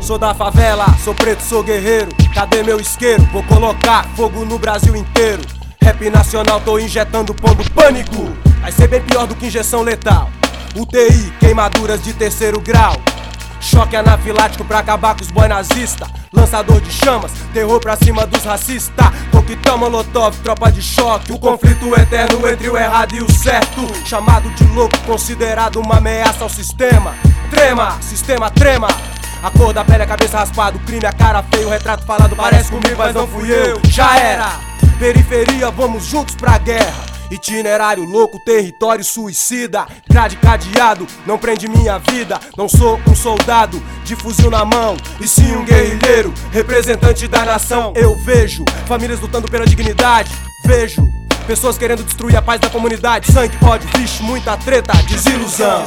Sou da favela, sou preto, sou guerreiro. Cadê meu isqueiro? Vou colocar fogo no Brasil inteiro. Rap nacional, tô injetando, pondo pânico. Vai ser bem pior do que injeção letal. UTI, queimaduras de 3º grau. Choque anafilático pra acabar com os boy nazista. Lançador de chamas, terror pra cima dos racistas. Coquetel Molotov, tropa de choque. O conflito eterno entre o errado e o certo. Chamado de louco, considerado uma ameaça ao sistema. Trema, sistema trema. A cor da pele, a cabeça raspada, o crime, a cara feia, o retrato falado parece comigo, mas não fui eu. Já era, periferia, vamos juntos pra guerra. Itinerário louco, território suicida. Grade cadeado, não prende minha vida. Não sou um soldado de fuzil na mão, e sim um guerrilheiro, representante da nação. Eu vejo famílias lutando pela dignidade. Vejo pessoas querendo destruir a paz da comunidade. Sangue, ódio, vixe, muita treta, desilusão.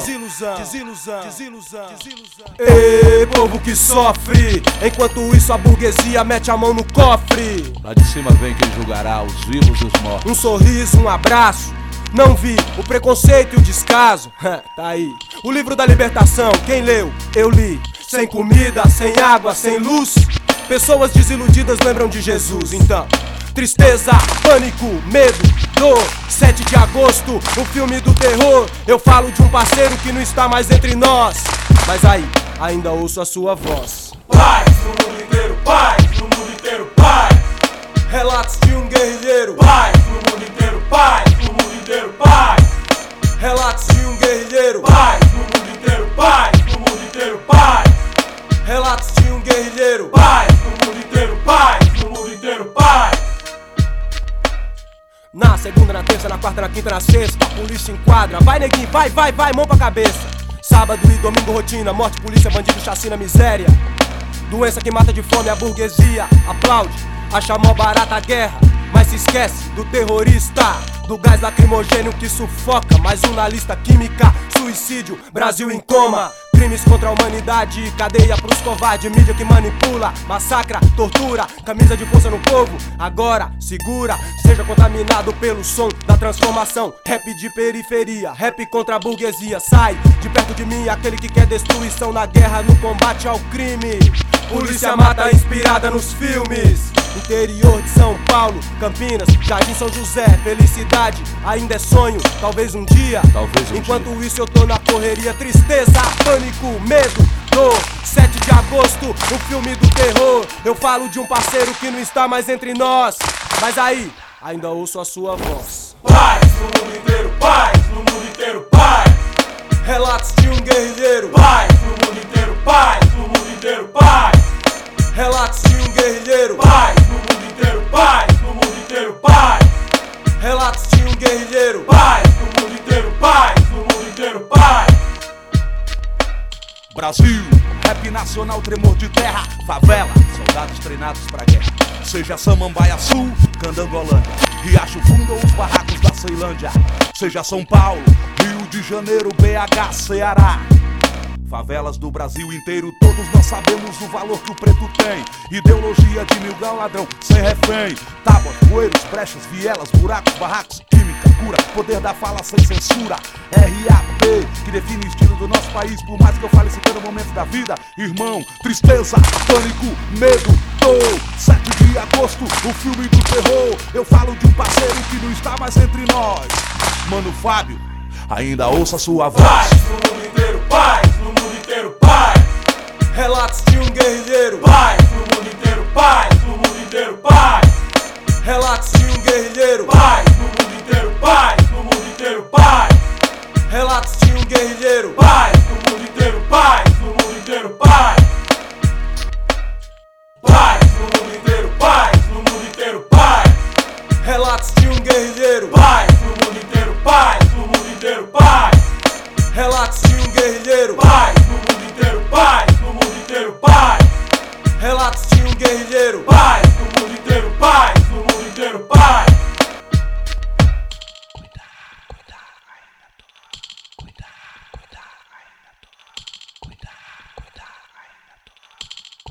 Ei, povo que sofre, enquanto isso a burguesia mete a mão no cofre. Lá de cima vem quem julgará os vivos e os mortos. Um sorriso, um abraço, não vi o preconceito e o descaso. Tá aí, o livro da libertação, quem leu? Eu li. Sem comida, sem água, sem luz, pessoas desiludidas lembram de Jesus. Então, tristeza, pânico, medo, dor. 7 de agosto, um filme do terror. Eu falo de um parceiro que não está mais entre nós, mas aí, ainda ouço a sua voz. Paz no mundo inteiro, paz no mundo inteiro, paz. Relatos de um guerrilheiro. Paz no mundo inteiro, paz no mundo inteiro, paz. Relatos de um guerrilheiro. Paz no mundo inteiro, paz no mundo inteiro, paz. Relatos de um guerrilheiro. Paz no mundo inteiro, paz no mundo inteiro, paz. Na segunda, na terça, na quarta, na quinta, na sexta, a polícia enquadra. Vai neguinho, vai, mão pra cabeça. Sábado e domingo rotina, morte, polícia, bandido, chacina, miséria. Doença que mata de fome a burguesia. Aplaude, acha mó barata a guerra, mas se esquece do terrorista, do gás lacrimogênio que sufoca. Mais um na lista química, suicídio, Brasil em coma. Crimes contra a humanidade, cadeia pros covardes. Mídia que manipula, massacra, tortura, camisa de força no povo. Agora, segura, seja contaminado pelo som da transformação. Rap de periferia, rap contra a burguesia. Sai de perto de mim aquele que quer destruição na guerra, no combate ao crime. Polícia mata inspirada nos filmes. Interior de São Paulo, Campinas, Jardim São José. Felicidade ainda é sonho, talvez um dia. Enquanto isso eu tô na correria. Tristeza, pânico, medo, dor. 7 de agosto, um filme do terror. Eu falo de um parceiro que não está mais entre nós, mas aí, ainda ouço a sua voz. Paz no mundo inteiro, paz no mundo inteiro, paz. Relatos de um guerrilheiro. Paz no mundo inteiro, paz no mundo inteiro, paz. Relatos de um guerrilheiro. Paz no mundo inteiro, paz no mundo inteiro, paz. Relatos de um guerrilheiro. Paz no mundo inteiro, paz no mundo inteiro, paz. Brasil, rap nacional, tremor de terra, favela, soldados treinados pra guerra. Seja Samambaia Sul, Candangolândia, Riacho Fundo ou os barracos da Ceilândia. Seja São Paulo, Rio de Janeiro, BH, Ceará. Favelas do Brasil inteiro, todos nós sabemos o valor que o preto tem. Ideologia de mil grau ladrão, sem refém. Tábuas, bueiros, brechas, vielas, buracos, barracos, química, cura, poder da fala sem censura. RAP, que define o estilo do nosso país, por mais que eu fale em cada momento da vida. Irmão, tristeza, pânico, medo, dor. 7 de agosto, o filme do terror. Eu falo de um parceiro que não está mais entre nós. Mano Fábio, ainda ouça sua voz. Paz no mundo inteiro, paz no mundo inteiro, paz. Relatos de um guerrilheiro. Paz no mundo inteiro, paz no mundo inteiro, paz. Relatos de um guerrilheiro. Paz no mundo inteiro, paz no mundo inteiro, paz. Relatos de um guerrilheiro. Paz no mundo inteiro, paz.